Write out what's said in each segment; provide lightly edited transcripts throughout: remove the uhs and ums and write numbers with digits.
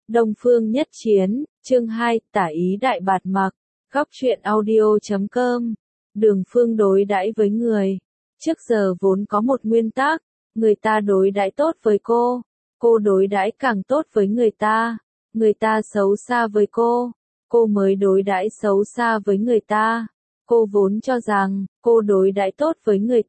Đông Phương Nhất Chiến, chương 2, tả ý đại bạt mặc, góc truyện audio.com. Đường Phương đối đãi với người. Trước giờ vốn có một nguyên tắc, người ta đối đãi tốt với cô đối đãi càng tốt với người ta xấu xa với cô mới đối đãi xấu xa với người ta. Cô vốn cho rằng, cô đối đãi tốt với người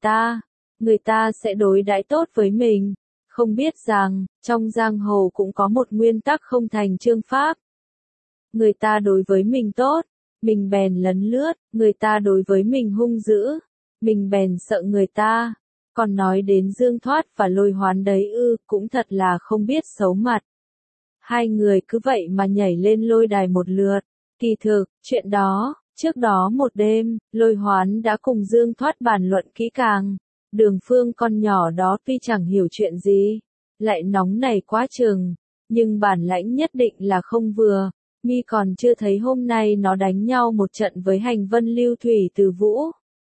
ta sẽ đối đãi tốt với mình. Không biết rằng, trong giang hồ cũng có một nguyên tắc không thành chương pháp. Người ta đối với mình tốt, mình bèn lấn lướt, người ta đối với mình hung dữ, mình bèn sợ người ta. Còn nói đến Dương Thoát và Lôi Hoán đấy cũng thật là không biết xấu mặt. Hai người cứ vậy mà nhảy lên lôi đài một lượt. Kỳ thực, chuyện đó, trước đó một đêm, Lôi Hoán đã cùng Dương Thoát bàn luận kỹ càng. Đường Phương con nhỏ đó tuy chẳng hiểu chuyện gì, lại nóng nảy quá chừng, nhưng bản lãnh nhất định là không vừa. Mi còn chưa thấy hôm nay nó đánh nhau một trận với Hành Vân Lưu Thủy Từ Vũ.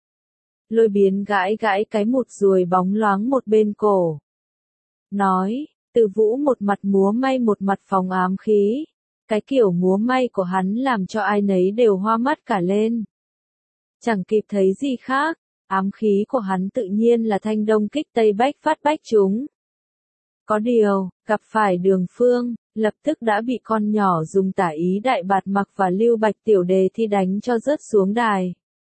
Lôi Biến gãi gãi cái mụt ruồi bóng loáng một bên cổ. Nói, Từ Vũ một mặt múa may một mặt phóng ám khí. Cái kiểu múa may của hắn làm cho ai nấy đều hoa mắt cả lên. Chẳng kịp thấy gì khác, ám khí của hắn tự nhiên là thanh đông kích tây bách phát bách chúng. Có điều, gặp phải Đường Phương, lập tức đã bị con nhỏ dùng tả ý đại bạt mặc và Lưu Bạch tiểu đề thi đánh cho rớt xuống đài.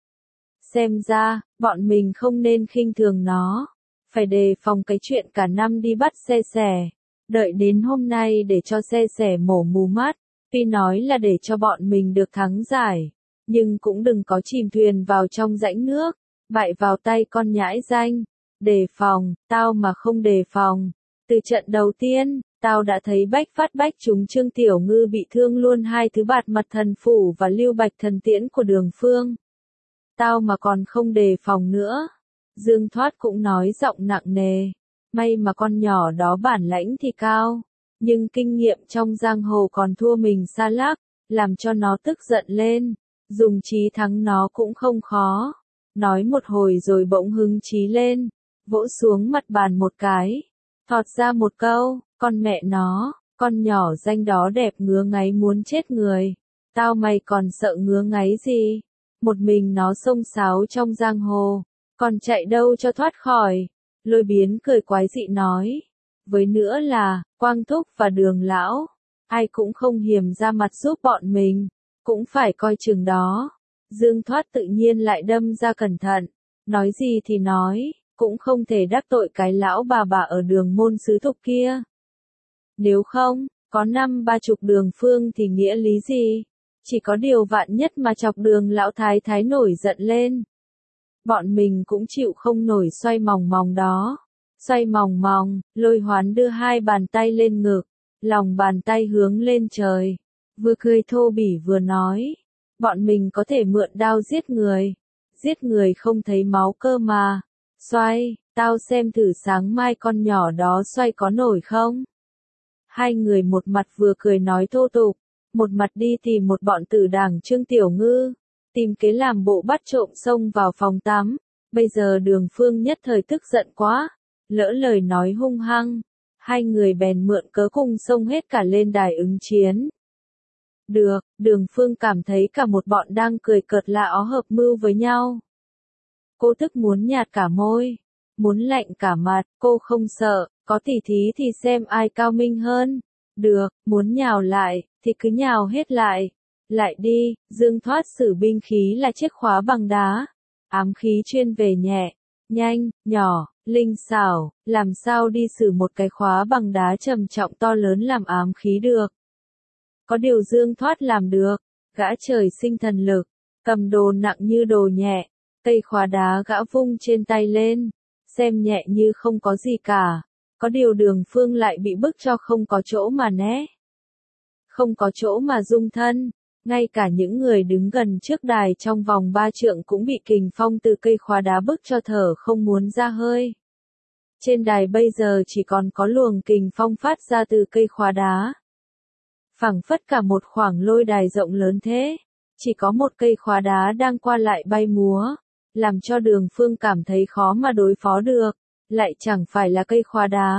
Xem ra, bọn mình không nên khinh thường nó, phải đề phòng cái chuyện cả năm đi bắt xe xẻ, đợi đến hôm nay để cho xe xẻ mổ mù mắt, tuy nói là để cho bọn mình được thắng giải, nhưng cũng đừng có chìm thuyền vào trong rãnh nước, bại vào tay con nhãi danh. Đề phòng, tao mà không đề phòng. Từ trận đầu tiên, tao đã thấy bách phát bách chúng Trương Tiểu Ngư bị thương luôn hai thứ bạt mặt thần phủ và Lưu Bạch thần tiễn của Đường Phương. Tao mà còn không đề phòng nữa. Dương Thoát cũng nói giọng nặng nề. May mà con nhỏ đó bản lãnh thì cao, nhưng kinh nghiệm trong giang hồ còn thua mình xa lắc, làm cho nó tức giận lên. Dùng trí thắng nó cũng không khó. Nói một hồi rồi bỗng hứng chí lên, vỗ xuống mặt bàn một cái, thọt ra một câu, con mẹ nó, con nhỏ danh đó đẹp ngứa ngáy muốn chết người. Tao mày còn sợ ngứa ngáy gì? Một mình nó xông xáo trong giang hồ, còn chạy đâu cho thoát khỏi. Lôi Biến cười quái dị nói. Với nữa là, Quang Thúc và Đường Lão, ai cũng không hiềm ra mặt giúp bọn mình, cũng phải coi chừng đó. Dương Thoát tự nhiên lại đâm ra cẩn thận, nói gì thì nói, cũng không thể đắc tội cái lão bà ở Đường môn xứ thục kia. Nếu không, có 50-30 Đường Phương thì nghĩa lý gì? Chỉ có điều vạn nhất mà chọc Đường lão thái thái nổi giận lên. Bọn mình cũng chịu không nổi xoay mòng mòng đó. Xoay mòng mòng, Lôi Hoán đưa hai bàn tay lên ngực, lòng bàn tay hướng lên trời. Vừa cười thô bỉ vừa nói. Bọn mình có thể mượn đao giết người không thấy máu cơ mà. Xoay, tao xem thử sáng mai con nhỏ đó xoay có nổi không? Hai người một mặt vừa cười nói thô tục, một mặt đi tìm một bọn tử đảng Trương Tiểu Ngư, tìm kế làm bộ bắt trộm xông vào phòng tắm. Bây giờ Đường Phương nhất thời tức giận quá, lỡ lời nói hung hăng, hai người bèn mượn cớ cùng xông hết cả lên đài ứng chiến. Được, Đường Phương cảm thấy cả một bọn đang cười cợt lạ ó hợp mưu với nhau. Cô tức muốn nhạt cả môi, muốn lạnh cả mặt, cô không sợ, có tỉ thí thì xem ai cao minh hơn. Được, muốn nhào lại, thì cứ nhào hết lại. Lại đi, Dương Thoát sử binh khí là chiếc khóa bằng đá. Ám khí chuyên về nhẹ, nhanh, nhỏ, linh xảo, làm sao đi sử một cái khóa bằng đá trầm trọng to lớn làm ám khí được. Có điều Dương Thoát làm được, gã trời sinh thần lực, cầm đồ nặng như đồ nhẹ, cây khóa đá gã vung trên tay lên, xem nhẹ như không có gì cả. Có điều Đường Phương lại bị bức cho không có chỗ mà né, không có chỗ mà dung thân, ngay cả những người đứng gần trước đài trong vòng 3 trượng cũng bị kình phong từ cây khóa đá bức cho thở không muốn ra hơi. Trên đài bây giờ chỉ còn có luồng kình phong phát ra từ cây khóa đá. Phảng phất cả một khoảng lôi đài rộng lớn thế, chỉ có một cây khóa đá đang qua lại bay múa, làm cho Đường Phương cảm thấy khó mà đối phó được, lại chẳng phải là cây khóa đá,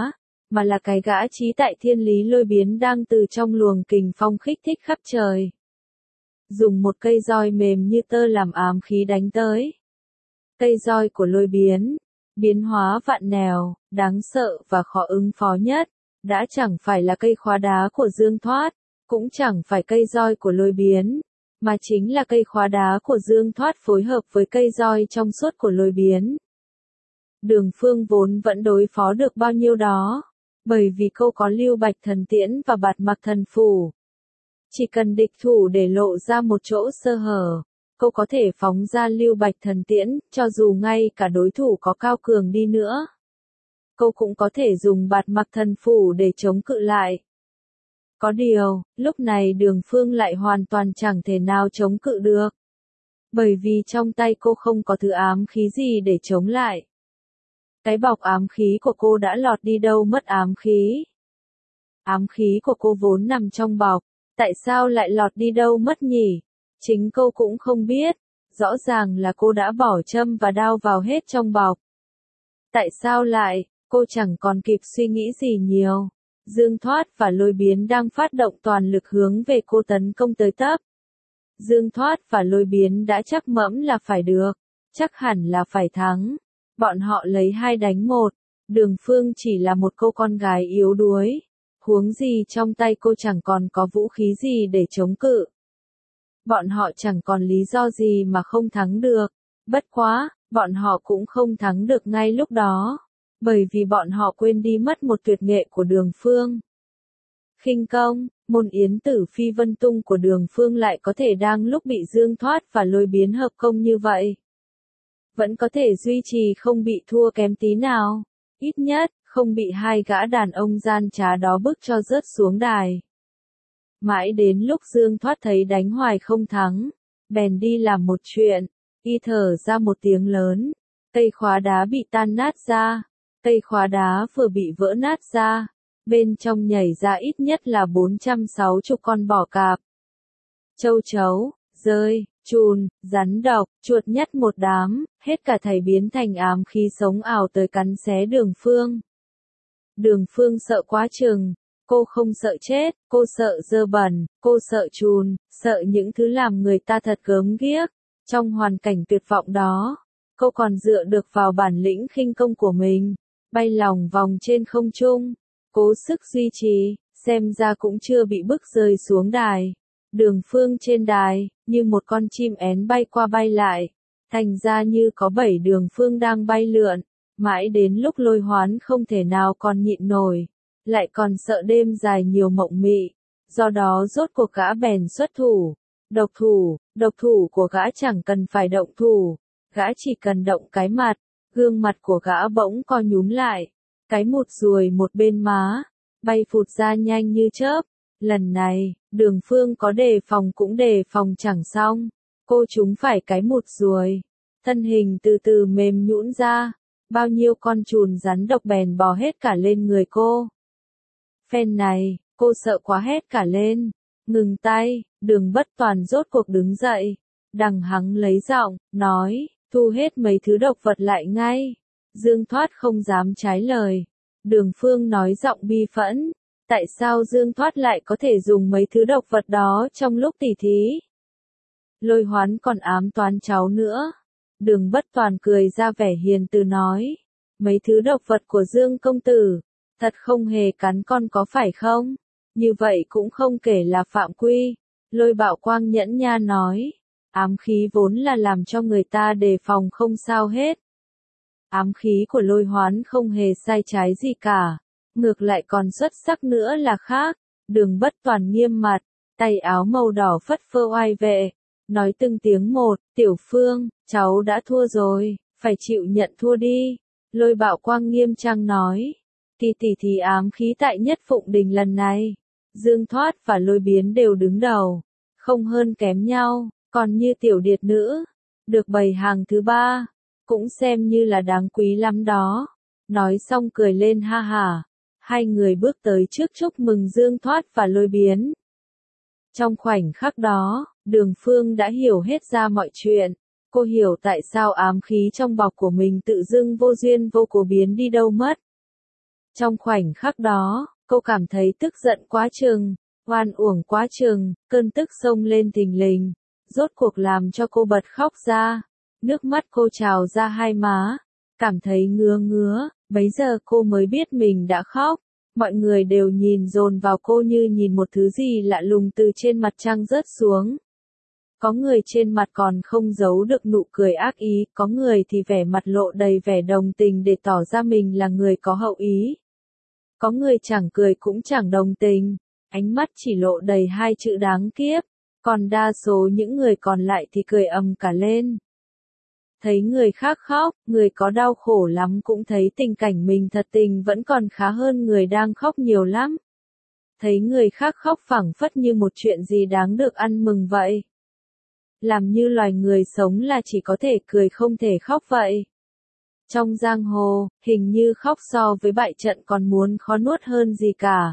mà là cái gã trí tại thiên lý lôi biến đang từ trong luồng kình phong kích thích khắp trời. Dùng một cây roi mềm như tơ làm ám khí đánh tới. Cây roi của lôi biến, biến hóa vạn nẻo, đáng sợ và khó ứng phó nhất, đã chẳng phải là cây khóa đá của Dương Thoát, cũng chẳng phải cây roi của lôi biến, mà chính là cây khóa đá của Dương Thoát phối hợp với cây roi trong suốt của lôi biến. Đường Phương vốn vẫn đối phó được bao nhiêu đó, bởi vì cô có Lưu Bạch Thần Tiễn và Bạt Mặc Thần Phủ. Chỉ cần địch thủ để lộ ra một chỗ sơ hở, cô có thể phóng ra Lưu Bạch Thần Tiễn, cho dù ngay cả đối thủ có cao cường đi nữa. Cô cũng có thể dùng Bạt Mặc Thần Phủ để chống cự lại. Có điều, lúc này Đường Phương lại hoàn toàn chẳng thể nào chống cự được. Bởi vì trong tay cô không có thứ ám khí gì để chống lại. Cái bọc ám khí của cô đã lọt đi đâu mất ám khí. Ám khí của cô vốn nằm trong bọc, tại sao lại lọt đi đâu mất nhỉ? Chính cô cũng không biết, rõ ràng là cô đã bỏ châm và đao vào hết trong bọc. Tại sao lại, cô chẳng còn kịp suy nghĩ gì nhiều. Dương Thoát và lôi biến đang phát động toàn lực hướng về cô tấn công tới tấp. Dương Thoát và lôi biến đã chắc mẫm là phải được, chắc hẳn là phải thắng. Bọn họ lấy 2 đánh 1, Đường Phương chỉ là một cô con gái yếu đuối. Huống gì trong tay cô chẳng còn có vũ khí gì để chống cự. Bọn họ chẳng còn lý do gì mà không thắng được. Bất quá, bọn họ cũng không thắng được ngay lúc đó. Bởi vì bọn họ quên đi mất một tuyệt nghệ của Đường Phương. Khinh công, môn yến tử phi vân tung của Đường Phương lại có thể đang lúc bị Dương Thoát và lôi biến hợp công như vậy. Vẫn có thể duy trì không bị thua kém tí nào. Ít nhất, không bị 2 gã đàn ông gian trá đó bức cho rớt xuống đài. Mãi đến lúc Dương Thoát thấy đánh hoài không thắng, bèn đi làm một chuyện, y thở ra một tiếng lớn, cây khóa đá bị tan nát ra, cây khóa đá vừa bị vỡ nát ra, bên trong nhảy ra ít nhất là 460 con bò cạp. Châu chấu, dơi, chùn, rắn độc, chuột nhắt một đám, hết cả thảy biến thành ám khí sống ảo tới cắn xé Đường Phương. Đường Phương sợ quá chừng, cô không sợ chết, cô sợ dơ bẩn, cô sợ chùn, sợ những thứ làm người ta thật gớm ghiếc. Trong hoàn cảnh tuyệt vọng đó, cô còn dựa được vào bản lĩnh khinh công của mình, bay lòng vòng trên không trung, cố sức duy trì, xem ra cũng chưa bị bức rơi xuống đài. Đường Phương trên đài, như một con chim én bay qua bay lại, thành ra như có 7 Đường Phương đang bay lượn. Mãi đến lúc Lôi Hoán không thể nào còn nhịn nổi, lại còn sợ đêm dài nhiều mộng mị, do đó rốt cuộc gã bèn xuất thủ. Độc thủ của gã chẳng cần phải động thủ, gã chỉ cần động cái mặt, gương mặt của gã bỗng co nhúm lại, cái mụt ruồi một bên má, bay phụt ra nhanh như chớp. Lần này, Đường Phương có đề phòng cũng đề phòng chẳng xong, cô trúng phải cái mụt ruồi, thân hình từ từ mềm nhũn ra. Bao nhiêu con chùn rắn độc bèn bò hết cả lên người cô. Phen này, cô sợ quá hét cả lên. Ngừng tay, Đường Bất Toàn rốt cuộc đứng dậy. Đằng hắn lấy giọng, nói, thu hết mấy thứ độc vật lại ngay. Dương Thoát không dám trái lời. Đường Phương nói giọng bi phẫn. Tại sao Dương Thoát lại có thể dùng mấy thứ độc vật đó trong lúc tỉ thí? Lôi Hoán còn ám toán cháu nữa. Đường Bất Toàn cười ra vẻ hiền từ nói, mấy thứ độc vật của Dương công tử, thật không hề cắn con có phải không? Như vậy cũng không kể là phạm quy. Lôi Bạo Quang nhẫn nha nói, ám khí vốn là làm cho người ta đề phòng không sao hết. Ám khí của Lôi Hoán không hề sai trái gì cả, ngược lại còn xuất sắc nữa là khác. Đường Bất Toàn nghiêm mặt, tay áo màu đỏ phất phơ oai vệ. Nói từng tiếng một, Tiểu Phương, cháu đã thua rồi, phải chịu nhận thua đi. Lôi Bạo Quang nghiêm trang nói, tỉ thí ám khí tại Nhất Phụng Đình lần này, Dương Thoát và lôi biến đều đứng đầu, không hơn kém nhau, còn như tiểu điệt nữ, được bày hàng thứ 3, cũng xem như là đáng quý lắm đó. Nói xong cười lên ha hả, hai người bước tới trước chúc mừng Dương Thoát và lôi biến. Trong khoảnh khắc đó, Đường Phương đã hiểu hết ra mọi chuyện. Cô hiểu tại sao ám khí trong bọc của mình tự dưng vô duyên vô cố biến đi đâu mất. Trong khoảnh khắc đó, cô cảm thấy tức giận quá chừng, oan uổng quá chừng, cơn tức xông lên thình lình, rốt cuộc làm cho cô bật khóc ra. Nước mắt cô trào ra hai má, cảm thấy ngứa ngứa, bấy giờ cô mới biết mình đã khóc. Mọi người đều nhìn dồn vào cô như nhìn một thứ gì lạ lùng từ trên mặt trăng rớt xuống. Có người trên mặt còn không giấu được nụ cười ác ý, có người thì vẻ mặt lộ đầy vẻ đồng tình để tỏ ra mình là người có hậu ý. Có người chẳng cười cũng chẳng đồng tình, ánh mắt chỉ lộ đầy hai chữ đáng kiếp, còn đa số những người còn lại thì cười ầm cả lên. Thấy người khác khóc, người có đau khổ lắm cũng thấy tình cảnh mình thật tình vẫn còn khá hơn người đang khóc nhiều lắm. Thấy người khác khóc phảng phất như một chuyện gì đáng được ăn mừng vậy. Làm như loài người sống là chỉ có thể cười không thể khóc vậy. Trong giang hồ, hình như khóc so với bại trận còn muốn khó nuốt hơn gì cả.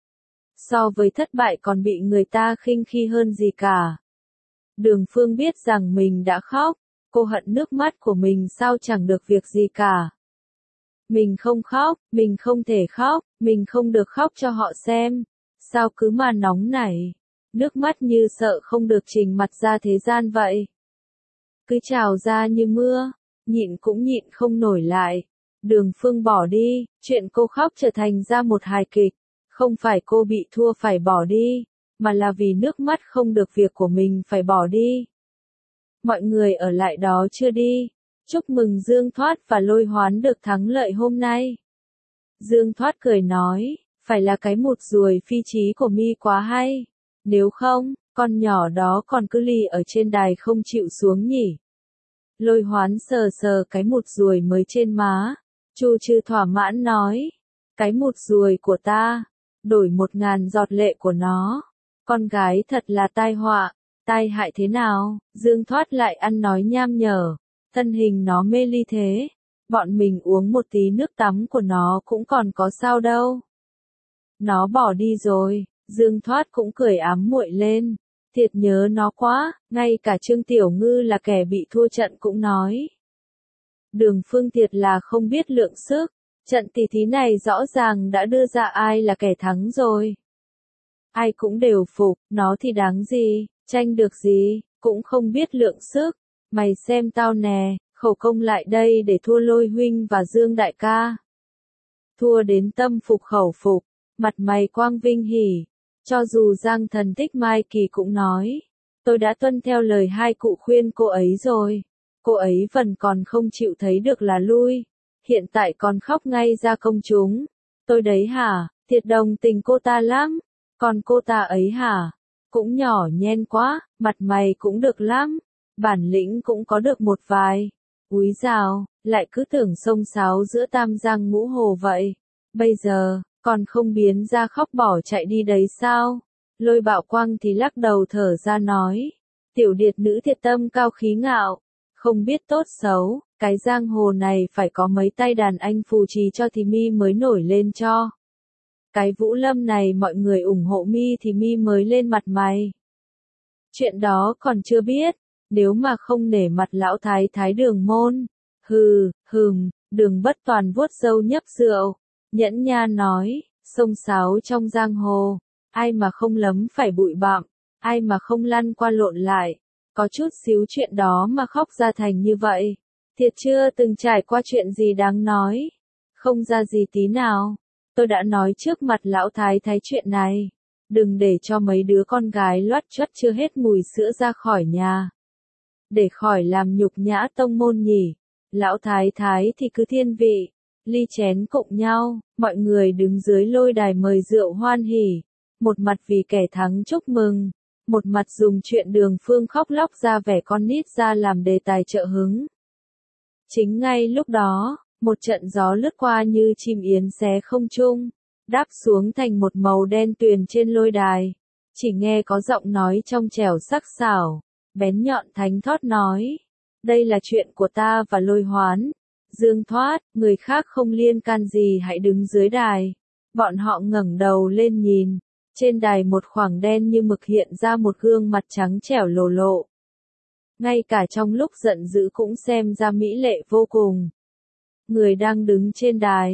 So với thất bại còn bị người ta khinh khi hơn gì cả. Đường Phương biết rằng mình đã khóc, cô hận nước mắt của mình sao chẳng được việc gì cả. Mình không khóc, mình không thể khóc, mình không được khóc cho họ xem. Sao cứ mà nóng nảy, nước mắt như sợ không được trình mặt ra thế gian vậy. Cứ trào ra như mưa, nhịn cũng nhịn không nổi lại. Đường Phương bỏ đi, chuyện cô khóc trở thành ra một hài kịch. Không phải cô bị thua phải bỏ đi, mà là vì nước mắt không được việc của mình phải bỏ đi. Mọi người ở lại đó chưa đi. Chúc mừng Dương Thoát và Lôi Hoán được thắng lợi hôm nay. Dương Thoát cười nói, phải là cái một ruồi phi chí của mi quá hay. Nếu không, con nhỏ đó còn cứ lì ở trên đài không chịu xuống nhỉ. Lôi Hoán sờ sờ cái một ruồi mới trên má. Chu Trư thỏa mãn nói, cái một ruồi của ta, đổi 1000 giọt lệ của nó. Con gái thật là tai họa, tai hại thế nào? Dương Thoát lại ăn nói nham nhở, thân hình nó mê ly thế, bọn mình uống một tí nước tắm của nó cũng còn có sao đâu. Nó bỏ đi rồi. Dương Thoát cũng cười ám muội lên, thiệt nhớ nó quá, ngay cả Trương Tiểu Ngư là kẻ bị thua trận cũng nói. Đường Phương thiệt là không biết lượng sức, trận tỷ thí này rõ ràng đã đưa ra ai là kẻ thắng rồi. Ai cũng đều phục, nó thì đáng gì, tranh được gì, cũng không biết lượng sức. Mày xem tao nè, khẩu công lại đây để thua Lôi huynh và Dương đại ca. Thua đến tâm phục khẩu phục, mặt mày quang vinh hỉ. Cho dù Giang Thần Tích Mai Kỳ cũng nói, tôi đã tuân theo lời hai cụ khuyên cô ấy rồi. Cô ấy vẫn còn không chịu thấy được là lui, hiện tại còn khóc ngay ra công chúng. Tôi đấy hả, thiệt đồng tình cô ta lắm. Còn cô ta ấy hả, cũng nhỏ nhen quá, mặt mày cũng được lắm, bản lĩnh cũng có được một vài. Úi dào, lại cứ tưởng xông xáo giữa Tam Giang Ngũ Hồ vậy. Bây giờ, còn không biến ra khóc bỏ chạy đi đấy sao? Lôi Bạo Quang thì lắc đầu thở ra nói, tiểu điệt nữ thiệt tâm cao khí ngạo, không biết tốt xấu, cái giang hồ này phải có mấy tay đàn anh phù trì cho thì mi mới nổi lên cho. Cái Vũ Lâm này mọi người ủng hộ mi thì mi mới lên mặt mày. Chuyện đó còn chưa biết, nếu mà không nể mặt lão thái thái Đường môn. Đường Bất Toàn vuốt râu nhấp rượu, nhẫn nha nói, xông xáo trong giang hồ, ai mà không lấm phải bụi bặm, ai mà không lăn qua lộn lại, có chút xíu chuyện đó mà khóc ra thành như vậy, thiệt chưa từng trải qua chuyện gì đáng nói, không ra gì tí nào. Tôi đã nói trước mặt lão thái thái chuyện này, đừng để cho mấy đứa con gái loắt choắt chưa hết mùi sữa ra khỏi nhà, để khỏi làm nhục nhã tông môn nhỉ. Lão thái thái thì cứ thiên vị, ly chén cộng nhau, mọi người đứng dưới lôi đài mời rượu hoan hỉ, một mặt vì kẻ thắng chúc mừng, một mặt dùng chuyện Đường Phương khóc lóc ra vẻ con nít ra làm đề tài trợ hứng. Chính ngay lúc đó, một trận gió lướt qua như chim yến xé không trung, đáp xuống thành một màu đen tuyền trên lôi đài. Chỉ nghe có giọng nói trong trẻo sắc sảo, bén nhọn thánh thót nói, đây là chuyện của ta và Lôi Hoán. Dương Thoát, người khác không liên can gì hãy đứng dưới đài. Bọn họ ngẩng đầu lên nhìn, trên đài một khoảng đen như mực hiện ra một gương mặt trắng trẻo lồ lộ. Ngay cả trong lúc giận dữ cũng xem ra mỹ lệ vô cùng. Người đang đứng trên đài,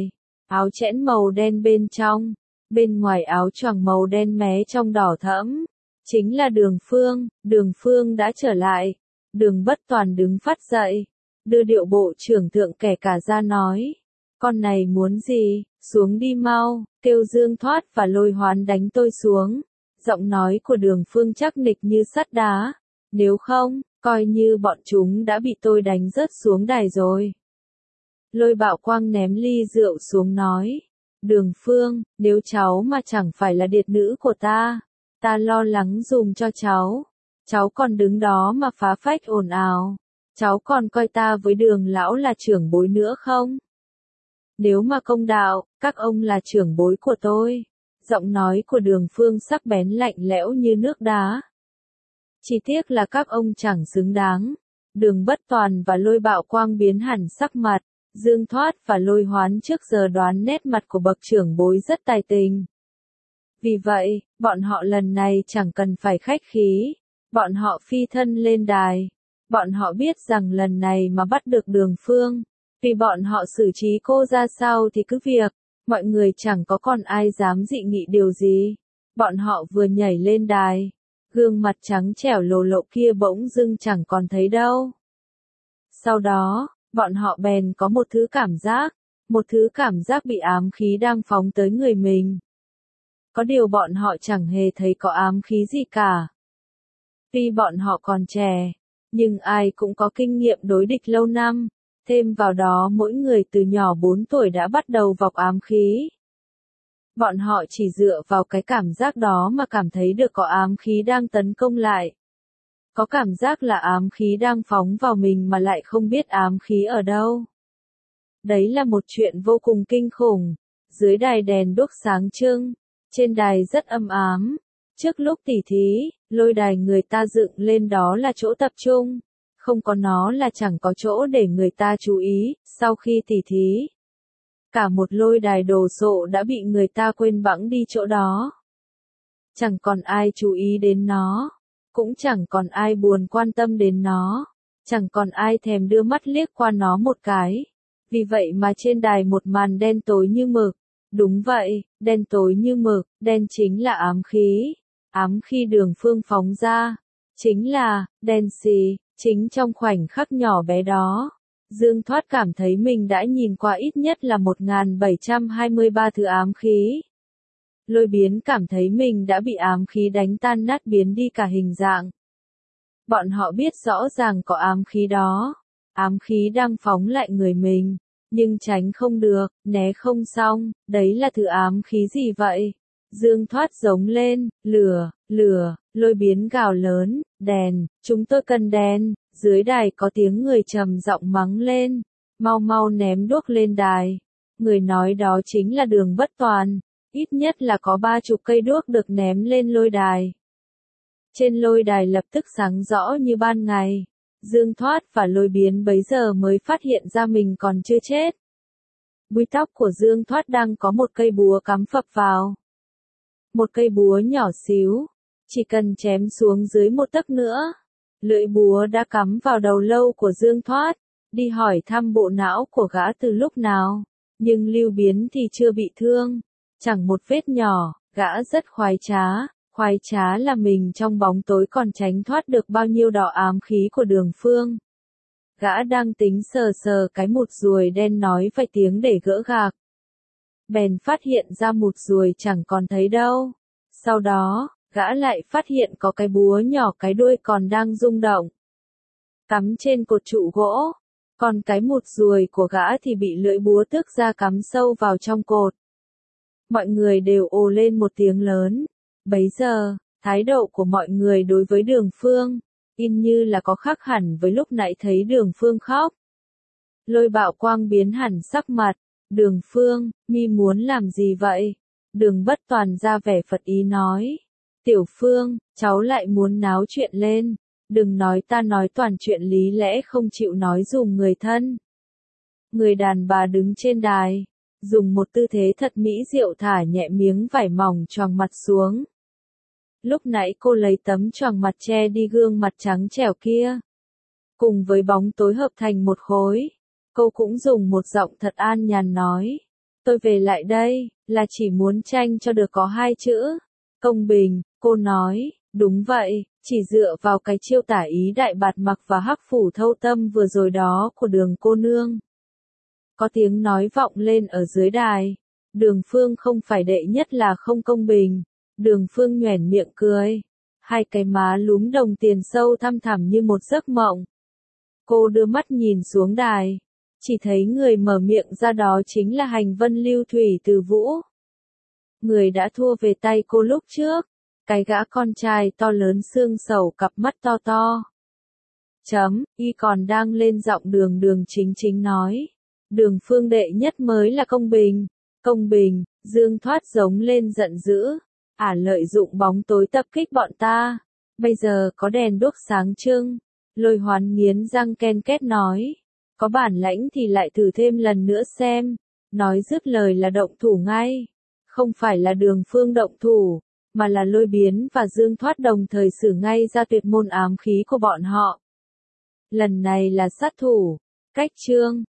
áo chẽn màu đen bên trong, bên ngoài áo choàng màu đen mé trong đỏ thẫm. Chính là Đường Phương đã trở lại. Đường Bất Toàn đứng phát dậy, đưa điệu bộ trưởng thượng kẻ cả ra nói. Con này muốn gì, xuống đi mau, kêu Dương Thoát và Lôi Hoán đánh tôi xuống. Giọng nói của Đường Phương chắc nịch như sắt đá. Nếu không, coi như bọn chúng đã bị tôi đánh rớt xuống đài rồi. Lôi Bạo Quang ném ly rượu xuống nói. Đường Phương, nếu cháu mà chẳng phải là điệt nữ của ta lo lắng dùm cho cháu. Cháu còn đứng đó mà phá phách ồn ào. Cháu còn coi ta với Đường lão là trưởng bối nữa không? Nếu mà công đạo, các ông là trưởng bối của tôi. Giọng nói của Đường Phương sắc bén lạnh lẽo như nước đá. Chỉ tiếc là các ông chẳng xứng đáng. Đường Bất Toàn và Lôi Bạo Quang biến hẳn sắc mặt. Dương Thoát và Lôi Hoán trước giờ đoán nét mặt của bậc trưởng bối rất tài tình. Vì vậy, bọn họ lần này chẳng cần phải khách khí. Bọn họ phi thân lên đài. Bọn họ biết rằng lần này mà bắt được Đường Phương, vì bọn họ xử trí cô ra sao thì cứ việc, mọi người chẳng có còn ai dám dị nghị điều gì. Bọn họ vừa nhảy lên đài, gương mặt trắng trẻo lồ lộ kia bỗng dưng chẳng còn thấy đâu. Sau đó, bọn họ bèn có một thứ cảm giác bị ám khí đang phóng tới người mình. Có điều bọn họ chẳng hề thấy có ám khí gì cả. Tuy bọn họ còn trẻ, nhưng ai cũng có kinh nghiệm đối địch lâu năm, thêm vào đó mỗi người từ nhỏ 4 tuổi đã bắt đầu vọc ám khí. Bọn họ chỉ dựa vào cái cảm giác đó mà cảm thấy được có ám khí đang tấn công lại. Có cảm giác là ám khí đang phóng vào mình mà lại không biết ám khí ở đâu. Đấy là một chuyện vô cùng kinh khủng. Dưới đài đèn đuốc sáng trưng, trên đài rất âm ám. Trước lúc tỉ thí, lôi đài người ta dựng lên đó là chỗ tập trung. Không có nó là chẳng có chỗ để người ta chú ý. Sau khi tỉ thí, cả một lôi đài đồ sộ đã bị người ta quên bẵng đi chỗ đó. Chẳng còn ai chú ý đến nó. Cũng chẳng còn ai buồn quan tâm đến nó. Chẳng còn ai thèm đưa mắt liếc qua nó một cái. Vì vậy mà trên đài một màn đen tối như mực. Đúng vậy, đen tối như mực, đen chính là ám khí. Ám khi Đường Phương phóng ra, chính là, đen xì, chính trong khoảnh khắc nhỏ bé đó. Dương Thoát cảm thấy mình đã nhìn qua ít nhất là 1723 thứ ám khí. Lôi Biến cảm thấy mình đã bị ám khí đánh tan nát biến đi cả hình dạng. Bọn họ biết rõ ràng có ám khí đó. Ám khí đang phóng lại người mình. Nhưng tránh không được, né không xong, đấy là thứ ám khí gì vậy? Dương Thoát giống lên, lửa, Lôi Biến gào lớn, đèn, chúng tôi cần đèn. Dưới đài có tiếng người trầm giọng mắng lên, mau ném đuốc lên đài. Người nói đó chính là Đường Bất Toàn. Ít nhất là có 30 cây đuốc được ném lên lôi đài. Trên lôi đài lập tức sáng rõ như ban ngày. Dương Thoát và Lôi Biến bấy giờ mới phát hiện ra mình còn chưa chết. Búi tóc của Dương Thoát đang có một cây búa cắm phập vào. Một cây búa nhỏ xíu, chỉ cần chém xuống dưới 1 tấc nữa. Lưỡi búa đã cắm vào đầu lâu của Dương Thoát. Đi hỏi thăm bộ não của gã từ lúc nào. Nhưng Lưu Biến thì chưa bị thương. Chẳng một vết nhỏ, gã rất khoái trá là mình trong bóng tối còn tránh thoát được bao nhiêu đỏ ám khí của Đường Phương. Gã đang tính sờ cái mụt ruồi đen nói vài tiếng để gỡ gạc. Bèn phát hiện ra mụt ruồi chẳng còn thấy đâu. Sau đó, gã lại phát hiện có cái búa nhỏ cái đuôi còn đang rung động. Cắm trên cột trụ gỗ. Còn cái mụt ruồi của gã thì bị lưỡi búa tước ra cắm sâu vào trong cột. Mọi người đều ồ lên một tiếng lớn. Bấy giờ, thái độ của mọi người đối với Đường Phương, in như là có khác hẳn với lúc nãy thấy Đường Phương khóc. Lôi Bạo Quang biến hẳn sắc mặt. Đường Phương, mi muốn làm gì vậy? Đường Bất Toàn ra vẻ phật ý nói. Tiểu Phương, cháu lại muốn náo chuyện lên. Đừng nói ta nói toàn chuyện lý lẽ không chịu nói dùm người thân. Người đàn bà đứng trên đài, dùng một tư thế thật mỹ diệu thả nhẹ miếng vải mỏng choàng mặt xuống. Lúc nãy cô lấy tấm choàng mặt che đi gương mặt trắng trẻo kia. Cùng với bóng tối hợp thành một khối, cô cũng dùng một giọng thật an nhàn nói. Tôi về lại đây, là chỉ muốn tranh cho được có 2 chữ. Công bình, cô nói, đúng vậy, chỉ dựa vào cái chiêu tả ý đại bạt mặc và hắc phủ thâu tâm vừa rồi đó của Đường cô nương. Có tiếng nói vọng lên ở dưới đài. Đường Phương không phải đệ nhất là không công bình. Đường Phương nhoẻn miệng cười. Hai cái má lúm đồng tiền sâu thăm thẳm như một giấc mộng. Cô đưa mắt nhìn xuống đài. Chỉ thấy người mở miệng ra đó chính là Hành Vân Lưu Thủy Từ Vũ. Người đã thua về tay cô lúc trước. Cái gã con trai to lớn xương sầu cặp mắt to to. Y còn đang lên giọng Đường Đường chính chính nói. Đường Phương đệ nhất mới là công bình. Công bình, Dương Thoát giống lên giận dữ. Lợi dụng bóng tối tập kích bọn ta. Bây giờ có đèn đuốc sáng trưng. Lôi Hoán nghiến răng ken két nói. Có bản lãnh thì lại thử thêm lần nữa xem. Nói dứt lời là động thủ ngay. Không phải là Đường Phương động thủ, mà là Lôi Biến và Dương Thoát đồng thời sử ngay ra tuyệt môn ám khí của bọn họ. Lần này là sát thủ. Cách chương